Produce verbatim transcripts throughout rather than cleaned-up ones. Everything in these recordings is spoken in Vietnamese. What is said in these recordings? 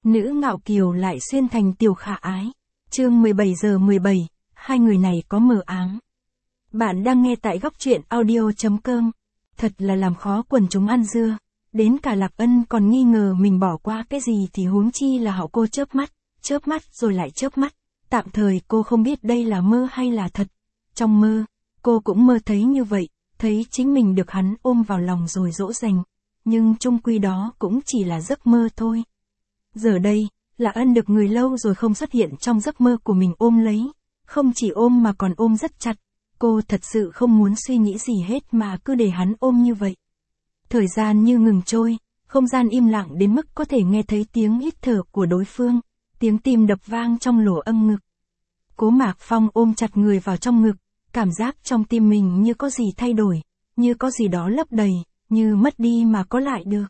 nữ ngạo kiều lại xuyên thành tiểu khả ái. Chương mười bảy giờ mười bảy, hai người này có mờ ám. Bạn đang nghe tại góc truyện audio chấm com. Thật là làm khó quần chúng ăn dưa. Đến cả Lạc Ân còn nghi ngờ mình bỏ qua cái gì thì huống chi là Hạo cô chớp mắt, chớp mắt rồi lại chớp mắt. Tạm thời cô không biết đây là mơ hay là thật. Trong mơ, cô cũng mơ thấy như vậy, thấy chính mình được hắn ôm vào lòng rồi dỗ dành. Nhưng chung quy đó cũng chỉ là giấc mơ thôi. Giờ đây, Lạc Ân được người lâu rồi không xuất hiện trong giấc mơ của mình ôm lấy. Không chỉ ôm mà còn ôm rất chặt. Cô thật sự không muốn suy nghĩ gì hết mà cứ để hắn ôm như vậy. Thời gian như ngừng trôi, không gian im lặng đến mức có thể nghe thấy tiếng hít thở của đối phương, tiếng tim đập vang trong lỗ âm ngực. Cố Mạc Phong ôm chặt người vào trong ngực, cảm giác trong tim mình như có gì thay đổi, như có gì đó lấp đầy, như mất đi mà có lại được.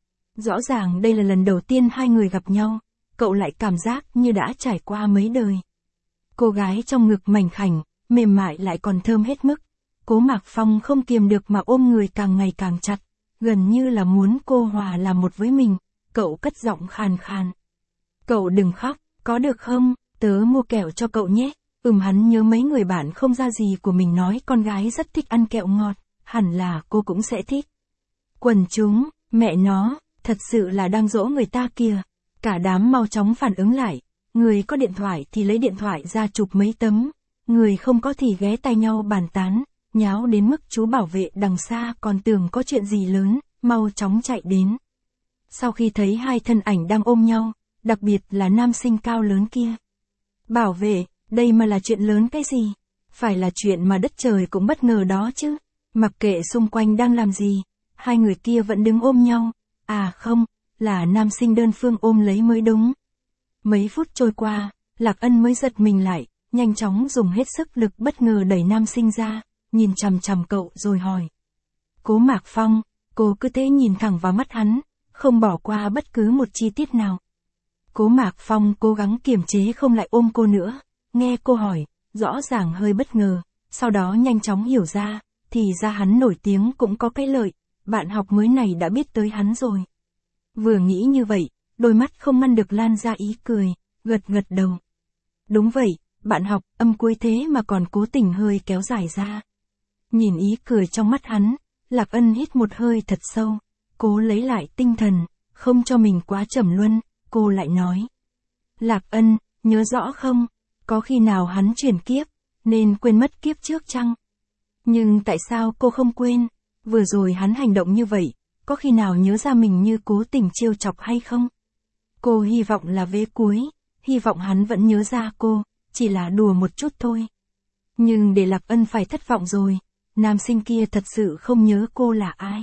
Rõ ràng đây là lần đầu tiên hai người gặp nhau, cậu lại cảm giác như đã trải qua mấy đời. Cô gái trong ngực mảnh khảnh, mềm mại lại còn thơm hết mức. Cố Mạc Phong không kiềm được mà ôm người càng ngày càng chặt, gần như là muốn cô hòa làm một với mình. Cậu cất giọng khàn khàn. Cậu đừng khóc, có được không, tớ mua kẹo cho cậu nhé. Ừm hắn nhớ mấy người bạn không ra gì của mình nói con gái rất thích ăn kẹo ngọt, hẳn là cô cũng sẽ thích. Quần chúng, mẹ nó, thật sự là đang dỗ người ta kìa. Cả đám mau chóng phản ứng lại, người có điện thoại thì lấy điện thoại ra chụp mấy tấm, người không có thì ghé tay nhau bàn tán, nháo đến mức chú bảo vệ đằng xa còn tưởng có chuyện gì lớn, mau chóng chạy đến. Sau khi thấy hai thân ảnh đang ôm nhau, đặc biệt là nam sinh cao lớn kia. Bảo vệ, đây mà là chuyện lớn cái gì? Phải là chuyện mà đất trời cũng bất ngờ đó chứ. Mặc kệ xung quanh đang làm gì, hai người kia vẫn đứng ôm nhau. À không, là nam sinh đơn phương ôm lấy mới đúng. Mấy phút trôi qua, Lạc Ân mới giật mình lại, nhanh chóng dùng hết sức lực bất ngờ đẩy nam sinh ra, nhìn chằm chằm cậu rồi hỏi. Cố Mạc Phong, cô cứ thế nhìn thẳng vào mắt hắn, không bỏ qua bất cứ một chi tiết nào. Cố Mạc Phong cố gắng kiềm chế không lại ôm cô nữa, nghe cô hỏi, rõ ràng hơi bất ngờ, sau đó nhanh chóng hiểu ra, thì ra hắn nổi tiếng cũng có cái lợi, bạn học mới này đã biết tới hắn rồi. Vừa nghĩ như vậy, đôi mắt không ngăn được lan ra ý cười, gật gật đầu. Đúng vậy, bạn học, âm cuối thế mà còn cố tình hơi kéo dài ra. Nhìn ý cười trong mắt hắn, Lạc Ân hít một hơi thật sâu, cố lấy lại tinh thần, không cho mình quá trầm luân, cô lại nói. Lạc Ân, nhớ rõ không, có khi nào hắn chuyển kiếp, nên quên mất kiếp trước chăng? Nhưng tại sao cô không quên, vừa rồi hắn hành động như vậy, có khi nào nhớ ra mình như cố tình trêu chọc hay không? Cô hy vọng là vế cuối, hy vọng hắn vẫn nhớ ra cô, chỉ là đùa một chút thôi. Nhưng để Lạc Ân phải thất vọng rồi, nam sinh kia thật sự không nhớ cô là ai.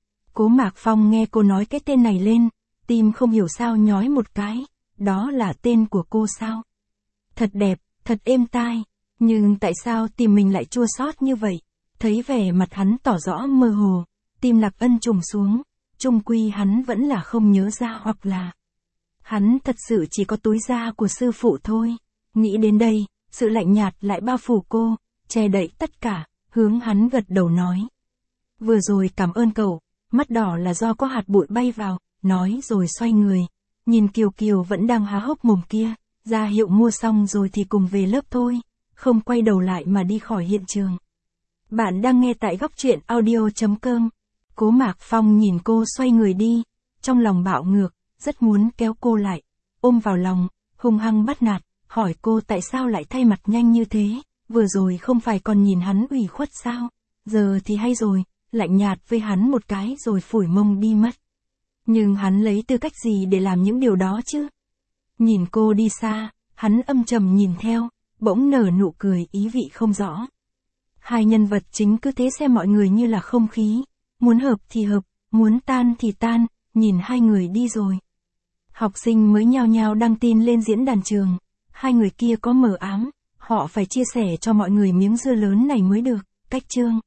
Cố Mạc Phong nghe cô nói cái tên này lên, tim không hiểu sao nhói một cái, đó là tên của cô sao? Thật đẹp, thật êm tai, nhưng tại sao tim mình lại chua xót như vậy? Thấy vẻ mặt hắn tỏ rõ mơ hồ, tim Lạc Ân trùng xuống, chung quy hắn vẫn là không nhớ ra hoặc là hắn thật sự chỉ có túi da của sư phụ thôi. Nghĩ đến đây, sự lạnh nhạt lại bao phủ cô, che đậy tất cả, hướng hắn gật đầu nói. Vừa rồi cảm ơn cậu, mắt đỏ là do có hạt bụi bay vào, nói rồi xoay người, nhìn Kiều Kiều vẫn đang há hốc mồm kia, ra hiệu mua xong rồi thì cùng về lớp thôi, không quay đầu lại mà đi khỏi hiện trường. Bạn đang nghe tại góc truyện audio chấm com. Cố Mạc Phong nhìn cô xoay người đi, trong lòng bạo ngược, rất muốn kéo cô lại, ôm vào lòng, hung hăng bắt nạt, hỏi cô tại sao lại thay mặt nhanh như thế, vừa rồi không phải còn nhìn hắn ủy khuất sao, giờ thì hay rồi, lạnh nhạt với hắn một cái rồi phủi mông đi mất. Nhưng hắn lấy tư cách gì để làm những điều đó chứ? Nhìn cô đi xa, hắn âm trầm nhìn theo, bỗng nở nụ cười ý vị không rõ. Hai nhân vật chính cứ thế xem mọi người như là không khí, muốn hợp thì hợp, muốn tan thì tan, nhìn hai người đi rồi. Học sinh mới nhao nhao đăng tin lên diễn đàn trường, hai người kia có mờ ám, họ phải chia sẻ cho mọi người miếng dưa lớn này mới được, cách chương.